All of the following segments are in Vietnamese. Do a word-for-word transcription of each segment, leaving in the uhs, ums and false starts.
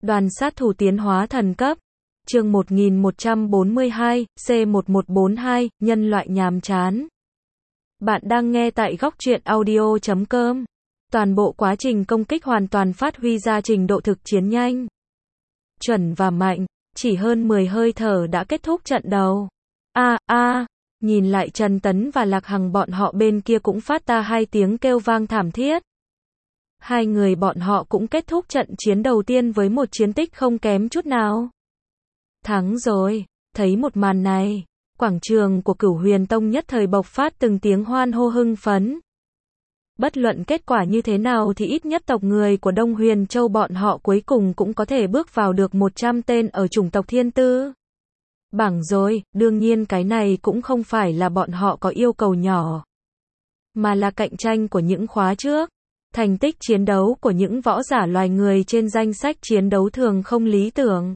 Đoàn sát thủ tiến hóa thần cấp. Chương một nghìn một trăm bốn mươi hai, C một một bốn hai, nhân loại nhàm chán. Bạn đang nghe tại góc truyện audio chấm com. Toàn bộ quá trình công kích hoàn toàn phát huy ra trình độ thực chiến nhanh, chuẩn và mạnh, chỉ hơn mười hơi thở đã kết thúc trận đấu. A a, nhìn lại Trần Tấn và Lạc Hằng, bọn họ bên kia cũng phát ra hai tiếng kêu vang thảm thiết. Hai người bọn họ cũng kết thúc trận chiến đầu tiên với một chiến tích không kém chút nào. Thắng rồi. Thấy một màn này, quảng trường của Cửu Huyền Tông nhất thời bộc phát từng tiếng hoan hô hưng phấn. Bất luận kết quả như thế nào thì ít nhất tộc người của Đông Huyền Châu bọn họ cuối cùng cũng có thể bước vào được một trăm tên ở chủng tộc Thiên Tư bảng rồi. Đương nhiên cái này cũng không phải là bọn họ có yêu cầu nhỏ, mà là cạnh tranh của những khóa trước. Thành tích chiến đấu của những võ giả loài người trên danh sách chiến đấu thường không lý tưởng.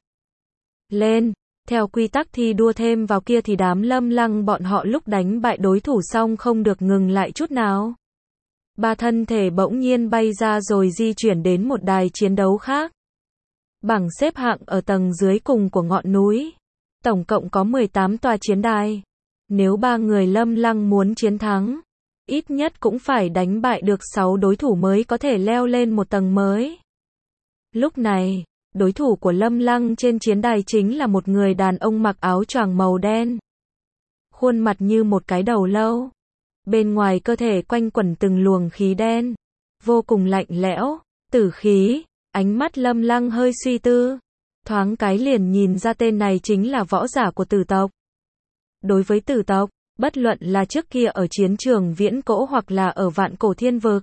Lên, theo quy tắc thi đua thêm vào kia thì đám Lâm Lăng bọn họ lúc đánh bại đối thủ xong không được ngừng lại chút nào. Ba thân thể bỗng nhiên bay ra rồi di chuyển đến một đài chiến đấu khác. Bảng xếp hạng ở tầng dưới cùng của ngọn núi. Tổng cộng có mười tám tòa chiến đài. Nếu ba người Lâm Lăng muốn chiến thắng, ít nhất cũng phải đánh bại được sáu đối thủ mới có thể leo lên một tầng mới. Lúc này, đối thủ của Lâm Lăng trên chiến đài chính là một người đàn ông mặc áo choàng màu đen. Khuôn mặt như một cái đầu lâu. Bên ngoài cơ thể quanh quẩn từng luồng khí đen. Vô cùng lạnh lẽo, tử khí. Ánh mắt Lâm Lăng hơi suy tư. Thoáng cái liền nhìn ra tên này chính là võ giả của Tử tộc. Đối với Tử tộc, bất luận là trước kia ở chiến trường viễn cổ hoặc là ở vạn cổ thiên vực,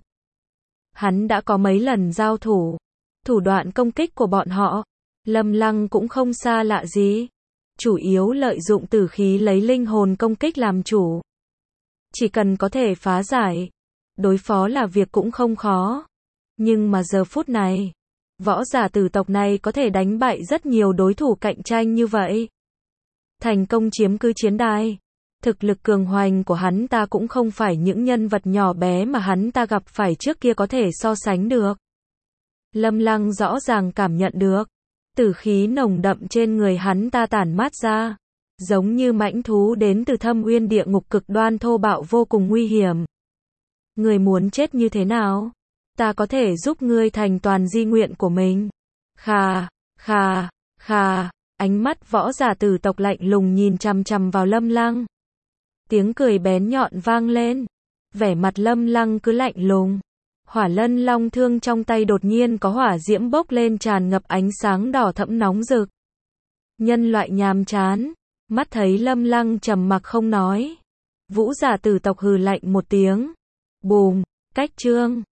hắn đã có mấy lần giao thủ. Thủ đoạn công kích của bọn họ, Lâm Lăng cũng không xa lạ gì. Chủ yếu lợi dụng tử khí lấy linh hồn công kích làm chủ. Chỉ cần có thể phá giải, đối phó là việc cũng không khó. Nhưng mà giờ phút này, võ giả Tử tộc này có thể đánh bại rất nhiều đối thủ cạnh tranh như vậy. Thành công chiếm cứ chiến đài. Thực lực cường hoành của hắn ta cũng không phải những nhân vật nhỏ bé mà hắn ta gặp phải trước kia có thể so sánh được. Lâm Lăng rõ ràng cảm nhận được tử khí nồng đậm trên người hắn ta tản mát ra, giống như mãnh thú đến từ thâm uyên địa ngục, cực đoan thô bạo vô cùng nguy hiểm. Người muốn chết như thế nào? Ta có thể giúp ngươi thành toàn di nguyện của mình. Khà, khà, khà, ánh mắt võ giả Tử tộc lạnh lùng nhìn chằm chằm vào Lâm Lăng. Tiếng cười bén nhọn vang lên. Vẻ mặt Lâm Lăng cứ lạnh lùng. Hỏa Lân Long thương trong tay đột nhiên có hỏa diễm bốc lên, tràn ngập ánh sáng đỏ thẫm nóng rực. Nhân loại nhàm chán. Mắt thấy Lâm Lăng trầm mặc không nói, vũ giả Tử tộc hừ lạnh một tiếng. Bùm, cách chương.